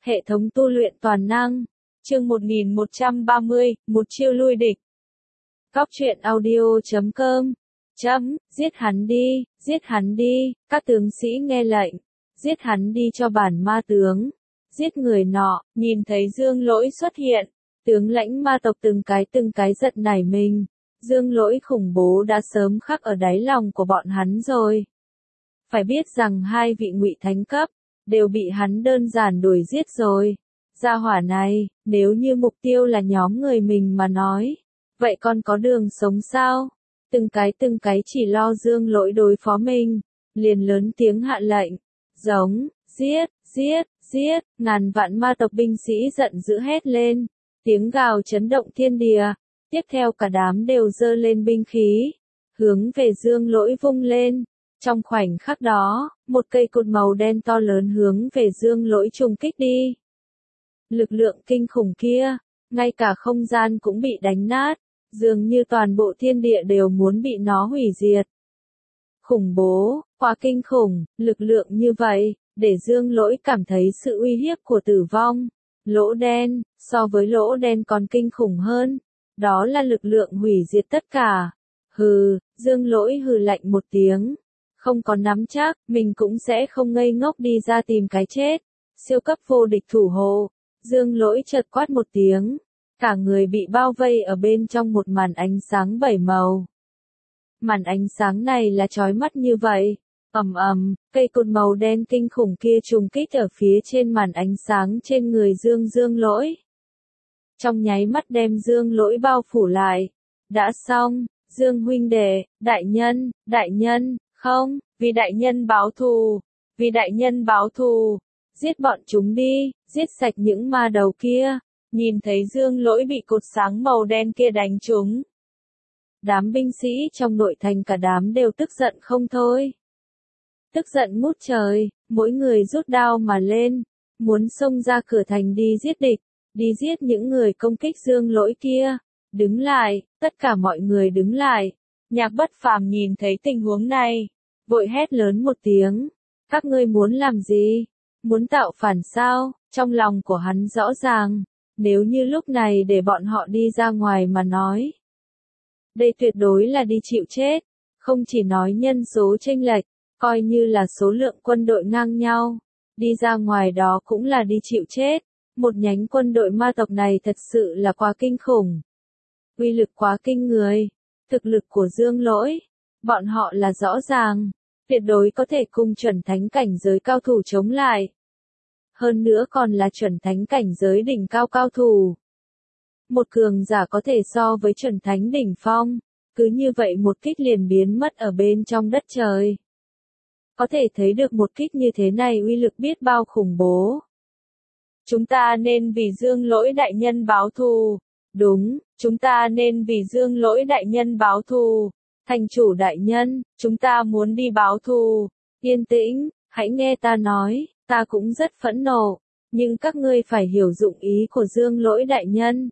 Hệ thống tu luyện toàn năng. Chương 1130, một chiêu lui địch. Góc truyện audio.com. Giết hắn đi, các tướng sĩ nghe lệnh. Giết hắn đi cho bản ma tướng. Giết người nọ, nhìn thấy Dương Lỗi xuất hiện. Tướng lãnh ma tộc từng cái giận nảy mình. Dương Lỗi khủng bố đã sớm khắc ở đáy lòng của bọn hắn rồi. Phải biết rằng hai vị ngụy thánh cấp đều bị hắn đơn giản đuổi giết rồi. Gia hỏa này, nếu như mục tiêu là nhóm người mình mà nói, vậy còn có đường sống sao? Từng cái chỉ lo Dương Lỗi đối phó mình, liền lớn tiếng hạ lệnh, giống, giết, ngàn vạn ma tộc binh sĩ giận dữ hét lên, tiếng gào chấn động thiên địa, tiếp theo cả đám đều giơ lên binh khí, hướng về Dương Lỗi vung lên. Trong khoảnh khắc đó, một cây cột màu đen to lớn hướng về Dương Lỗi trùng kích đi. Lực lượng kinh khủng kia, ngay cả không gian cũng bị đánh nát, dường như toàn bộ thiên địa đều muốn bị nó hủy diệt. Khủng bố, quá kinh khủng, lực lượng như vậy, để Dương Lỗi cảm thấy sự uy hiếp của tử vong. Lỗ đen, so với lỗ đen còn kinh khủng hơn, đó là lực lượng hủy diệt tất cả. Hừ, Dương Lỗi hừ lạnh một tiếng. Không có nắm chắc, mình cũng sẽ không ngây ngốc đi ra tìm cái chết. Siêu cấp vô địch thủ hộ. Dương Lỗi chợt quát một tiếng. Cả người bị bao vây ở bên trong một màn ánh sáng bảy màu. Màn ánh sáng này là chói mắt như vậy. Cây cột màu đen kinh khủng kia trùng kích ở phía trên màn ánh sáng trên người Dương Lỗi. Trong nháy mắt đem Dương Lỗi bao phủ lại. Đã xong, Dương huynh đệ, đại nhân. Không, vì đại nhân báo thù, giết bọn chúng đi, giết sạch những ma đầu kia. Nhìn thấy Dương Lỗi bị cột sáng màu đen kia đánh trúng. Đám binh sĩ trong nội thành cả đám đều tức giận không thôi. Tức giận ngút trời, mỗi người rút đao mà lên, muốn xông ra cửa thành đi giết địch, đi giết những người công kích Dương Lỗi kia. Đứng lại, tất cả mọi người đứng lại. Nhạc Bất Phàm nhìn thấy tình huống này, vội hét lớn một tiếng, các ngươi muốn làm gì? Muốn tạo phản sao? Trong lòng của hắn rõ ràng, nếu như lúc này để bọn họ đi ra ngoài mà nói, đây tuyệt đối là đi chịu chết, không chỉ nói nhân số chênh lệch, coi như là số lượng quân đội ngang nhau, đi ra ngoài đó cũng là đi chịu chết. Một nhánh quân đội ma tộc này thật sự là quá kinh khủng. Uy lực quá kinh người. Thực lực của Dương Lỗi, bọn họ là rõ ràng, tuyệt đối có thể cùng chuẩn thánh cảnh giới cao thủ chống lại. Hơn nữa còn là chuẩn thánh cảnh giới đỉnh cao cao thủ. Một cường giả có thể so với chuẩn thánh đỉnh phong, cứ như vậy một kích liền biến mất ở bên trong đất trời. Có thể thấy được một kích như thế này uy lực biết bao khủng bố. Chúng ta nên vì Dương Lỗi đại nhân báo thù. Đúng, chúng ta nên vì Dương Lỗi đại nhân báo thù. Thành chủ đại nhân, chúng ta muốn đi báo thù. Yên tĩnh, hãy nghe ta nói, ta cũng rất phẫn nộ, nhưng các ngươi phải hiểu dụng ý của Dương Lỗi đại nhân.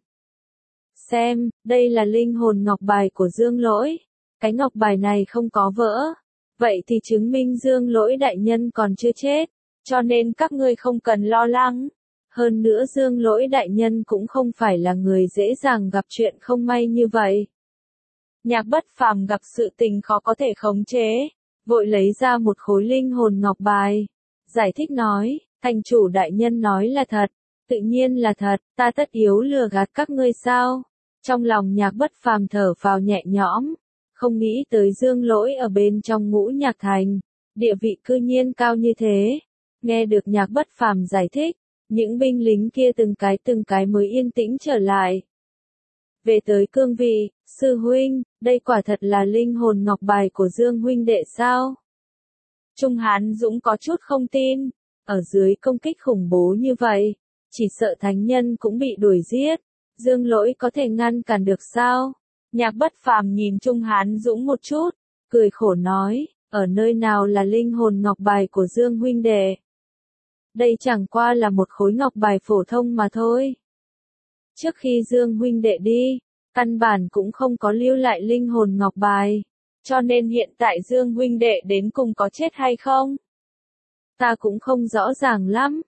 Xem, đây là linh hồn ngọc bài của Dương Lỗi. Cái ngọc bài này không có vỡ. Vậy thì chứng minh Dương Lỗi đại nhân còn chưa chết, cho nên các ngươi không cần lo lắng. Hơn nữa Dương Lỗi đại nhân cũng không phải là người dễ dàng gặp chuyện không may như vậy. Nhạc Bất Phàm gặp sự tình khó có thể khống chế, vội lấy ra một khối linh hồn ngọc bài. Giải thích nói, thành chủ đại nhân nói là thật, tự nhiên là thật, ta tất yếu lừa gạt các ngươi sao? Trong lòng Nhạc Bất Phàm thở phào nhẹ nhõm, không nghĩ tới Dương Lỗi ở bên trong Ngũ Nhạc Thành, địa vị cư nhiên cao như thế. Nghe được Nhạc Bất Phàm giải thích, những binh lính kia từng cái mới yên tĩnh trở lại. Về tới cương vị, sư huynh, đây quả thật là linh hồn ngọc bài của Dương huynh đệ sao? Trung Hán Dũng có chút không tin, ở dưới công kích khủng bố như vậy, chỉ sợ thánh nhân cũng bị đuổi giết, Dương Lỗi có thể ngăn cản được sao? Nhạc Bất Phàm nhìn Trung Hán Dũng một chút, cười khổ nói, ở nơi nào là linh hồn ngọc bài của Dương huynh đệ? Đây chẳng qua là một khối ngọc bài phổ thông mà thôi. Trước khi Dương huynh đệ đi, căn bản cũng không có lưu lại linh hồn ngọc bài, cho nên hiện tại Dương huynh đệ đến cùng có chết hay không? Ta cũng không rõ ràng lắm,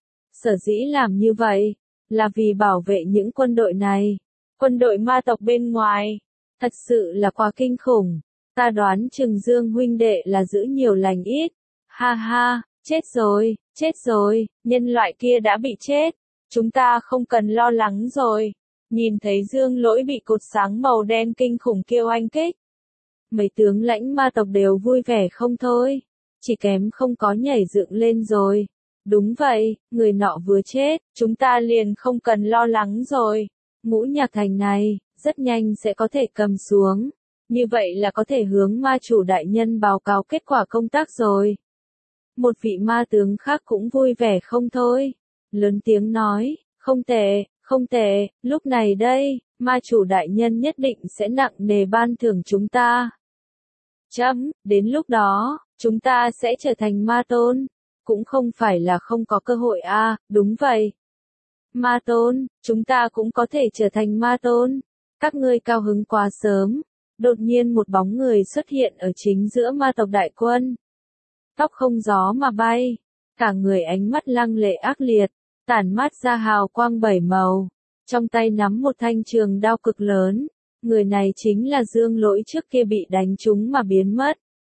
sở dĩ làm như vậy, là vì bảo vệ những quân đội này. Quân đội ma tộc bên ngoài, thật sự là quá kinh khủng. Ta đoán chừng Dương huynh đệ là giữ nhiều lành ít. Ha ha, chết rồi, nhân loại kia đã bị chết. Chúng ta không cần lo lắng rồi. Nhìn thấy Dương Lỗi bị cột sáng màu đen kinh khủng kia oanh kích. Mấy tướng lãnh ma tộc đều vui vẻ không thôi. Chỉ kém không có nhảy dựng lên rồi. Đúng vậy, người nọ vừa chết, chúng ta liền không cần lo lắng rồi. Ngũ Nhạc Thành này, rất nhanh sẽ có thể cầm xuống. Như vậy là có thể hướng ma chủ đại nhân báo cáo kết quả công tác rồi. Một vị ma tướng khác cũng vui vẻ không thôi. Lớn tiếng nói, không tệ, lúc này đây, ma chủ đại nhân nhất định sẽ nặng nề ban thưởng chúng ta. Đến lúc đó, chúng ta sẽ trở thành ma tôn. Cũng không phải là không có cơ hội à, đúng vậy. Ma tôn, chúng ta cũng có thể trở thành ma tôn. Các ngươi cao hứng quá sớm. Đột nhiên một bóng người xuất hiện ở chính giữa ma tộc đại quân. Tóc không gió mà bay. Cả người ánh mắt lăng lệ ác liệt. Tản mát ra hào quang bảy màu. Trong tay nắm một thanh trường đao cực lớn. Người này chính là Dương Lỗi trước kia bị đánh trúng mà biến mất.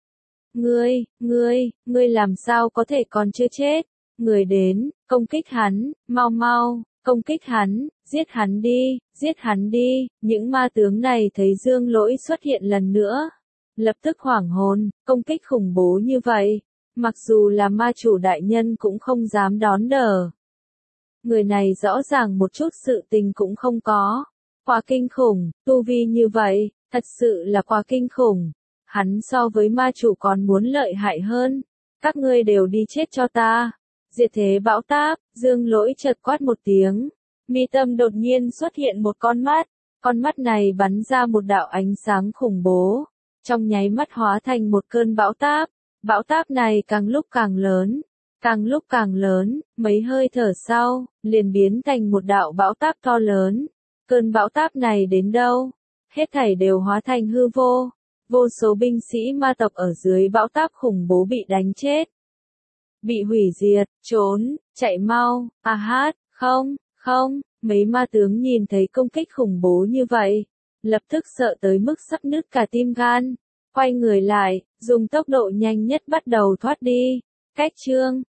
Ngươi làm sao có thể còn chưa chết? Người đến, công kích hắn, mau, công kích hắn, giết hắn đi. Những ma tướng này thấy Dương Lỗi xuất hiện lần nữa. Lập tức hoảng hồn, công kích khủng bố như vậy. Mặc dù là ma chủ đại nhân cũng không dám đón đỡ. Người này rõ ràng một chút sự tình cũng không có. Quá kinh khủng, tu vi như vậy, thật sự là quá kinh khủng. Hắn so với ma chủ còn muốn lợi hại hơn. Các ngươi đều đi chết cho ta. Diệt thế bão táp, Dương Lỗi chợt quát một tiếng. Mi tâm đột nhiên xuất hiện một con mắt. Con mắt này bắn ra một đạo ánh sáng khủng bố. Trong nháy mắt hóa thành một cơn bão táp. Bão táp này càng lúc càng lớn, mấy hơi thở sau, liền biến thành một đạo bão táp to lớn. Cơn bão táp này đến đâu? Hết thảy đều hóa thành hư vô. Vô số binh sĩ ma tộc ở dưới bão táp khủng bố bị đánh chết. Bị hủy diệt, trốn, chạy mau, không, mấy ma tướng nhìn thấy công kích khủng bố như vậy. Lập tức sợ tới mức sắp nứt cả tim gan. Quay người lại, dùng tốc độ nhanh nhất bắt đầu thoát đi. Cách chương